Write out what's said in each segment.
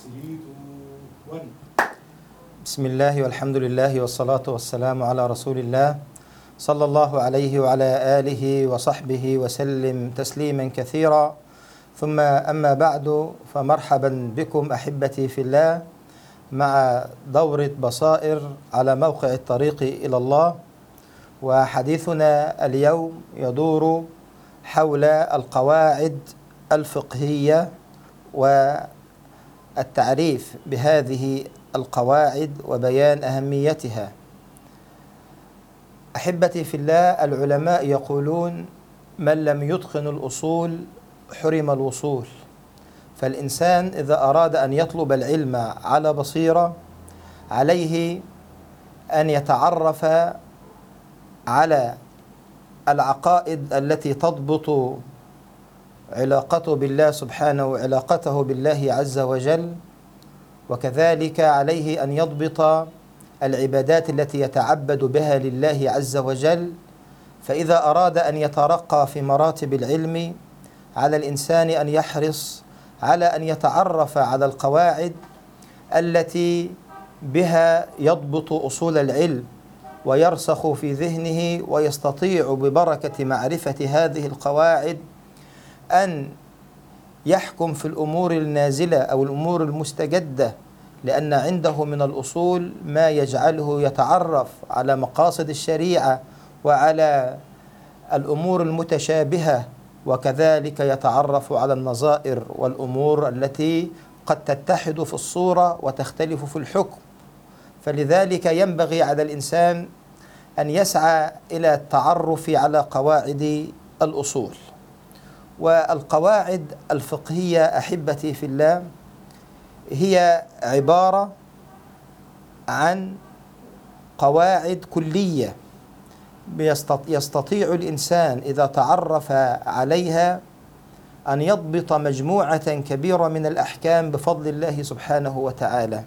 3 2 1. بسم الله والحمد لله والصلاة والسلام على رسول الله صلى الله عليه وعلى آله وصحبه وسلم تسليما كثيرا. ثم أما بعد، فمرحبا بكم أحبتي في الله مع دورة بصائر على موقع الطريق إلى الله. وحديثنا اليوم يدور حول القواعد الفقهية والتعريف بهذه القواعد وبيان أهميتها. أحبتي في الله، العلماء يقولون: من لم يتقن الأصول حرم الوصول. فالإنسان إذا أراد أن يطلب العلم على بصيرة عليه أن يتعرف على العقائد التي تضبط علاقته بالله سبحانه وعلاقته بالله عز وجل، وكذلك عليه أن يضبط العبادات التي يتعبد بها لله عز وجل. فإذا أراد أن يترقى في مراتب العلم على الإنسان أن يحرص على أن يتعرف على القواعد التي بها يضبط أصول العلم ويرسخ في ذهنه، ويستطيع ببركة معرفة هذه القواعد أن يحكم في الأمور النازلة أو الأمور المستجدة، لأن عنده من الأصول ما يجعله يتعرف على مقاصد الشريعة وعلى الأمور المتشابهة، وكذلك يتعرف على النظائر والأمور التي قد تتحد في الصورة وتختلف في الحكم. فلذلك ينبغي على الإنسان أن يسعى إلى التعرف على قواعد الأصول. والقواعد الفقهية أحبتي في الله هي عبارة عن قواعد كلية يستطيع الإنسان إذا تعرف عليها أن يضبط مجموعة كبيرة من الأحكام بفضل الله سبحانه وتعالى.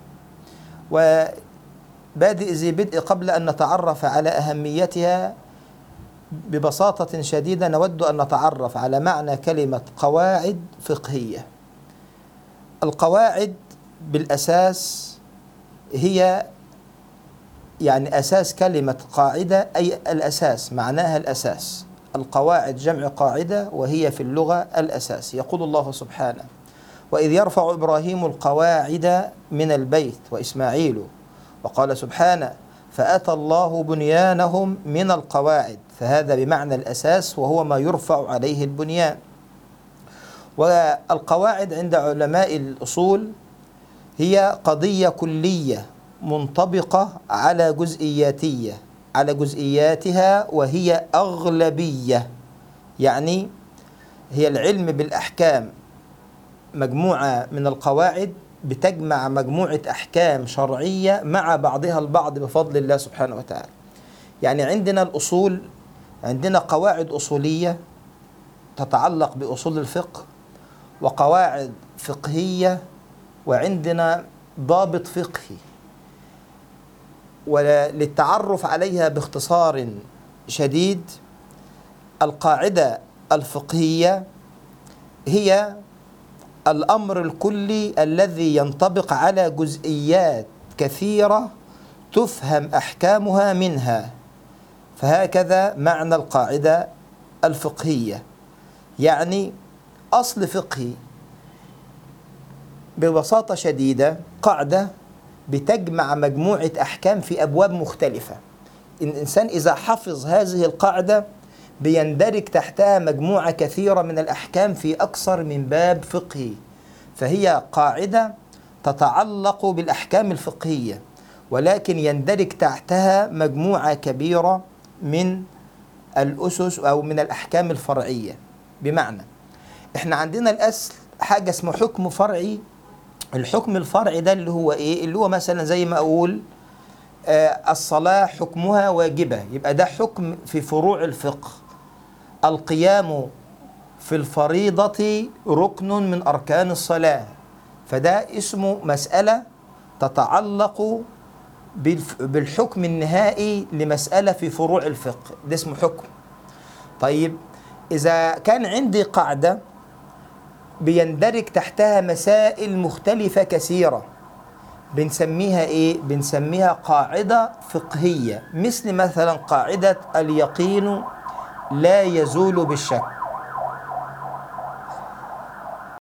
وبادئ ذي بدء، قبل أن نتعرف على أهميتها ببساطة شديدة نود أن نتعرف على معنى كلمة قواعد فقهية. القواعد بالأساس هي أساس كلمة قاعدة، أي الأساس، معناها الأساس. القواعد جمع قاعدة، وهي في اللغة الأساس. يقول الله سبحانه: وإذ يرفع إبراهيم القواعد من البيت وإسماعيل، وقال سبحانه: فأتى الله بنيانهم من القواعد. فهذا بمعنى الأساس، وهو ما يرفع عليه البنيان. والقواعد عند علماء الأصول هي قضية كلية منطبقة على جزئياتها، وهي أغلبية. يعني هي العلم بالأحكام، مجموعة من القواعد بتجمع مجموعة أحكام شرعية مع بعضها البعض بفضل الله سبحانه وتعالى. يعني عندنا الأصول، عندنا قواعد أصولية تتعلق بأصول الفقه، وقواعد فقهية، وعندنا ضابط فقهي. وللتعرف عليها باختصار شديد، القاعدة الفقهية هي الأمر الكلي الذي ينطبق على جزئيات كثيرة تفهم أحكامها منها. فهكذا معنى القاعدة الفقهية، يعني أصل فقهي ببساطة شديدة، قاعدة بتجمع مجموعة أحكام في أبواب مختلفة. الإنسان إذا حفظ هذه القاعدة بيندرج تحتها مجموعة كثيرة من الأحكام في أكثر من باب فقهي. فهي قاعدة تتعلق بالأحكام الفقهية، ولكن يندرج تحتها مجموعة كبيرة من الأسس أو من الأحكام الفرعية. بمعنى إحنا عندنا الأصل حاجة اسمه حكم فرعي. الحكم الفرعي ده اللي هو إيه؟ اللي هو مثلا زي ما أقول الصلاة حكمها واجبة، يبقى ده حكم في فروع الفقه. القيام في الفريضة ركن من أركان الصلاة، فده اسمه مسألة تتعلق بالحكم النهائي لمسألة في فروع الفقه، ده اسمه حكم. طيب، إذا كان عندي قاعدة بيندرج تحتها مسائل مختلفة كثيرة، بنسميها إيه؟ بنسميها قاعدة فقهية، مثل مثلا قاعدة اليقين لا يزول بالشك.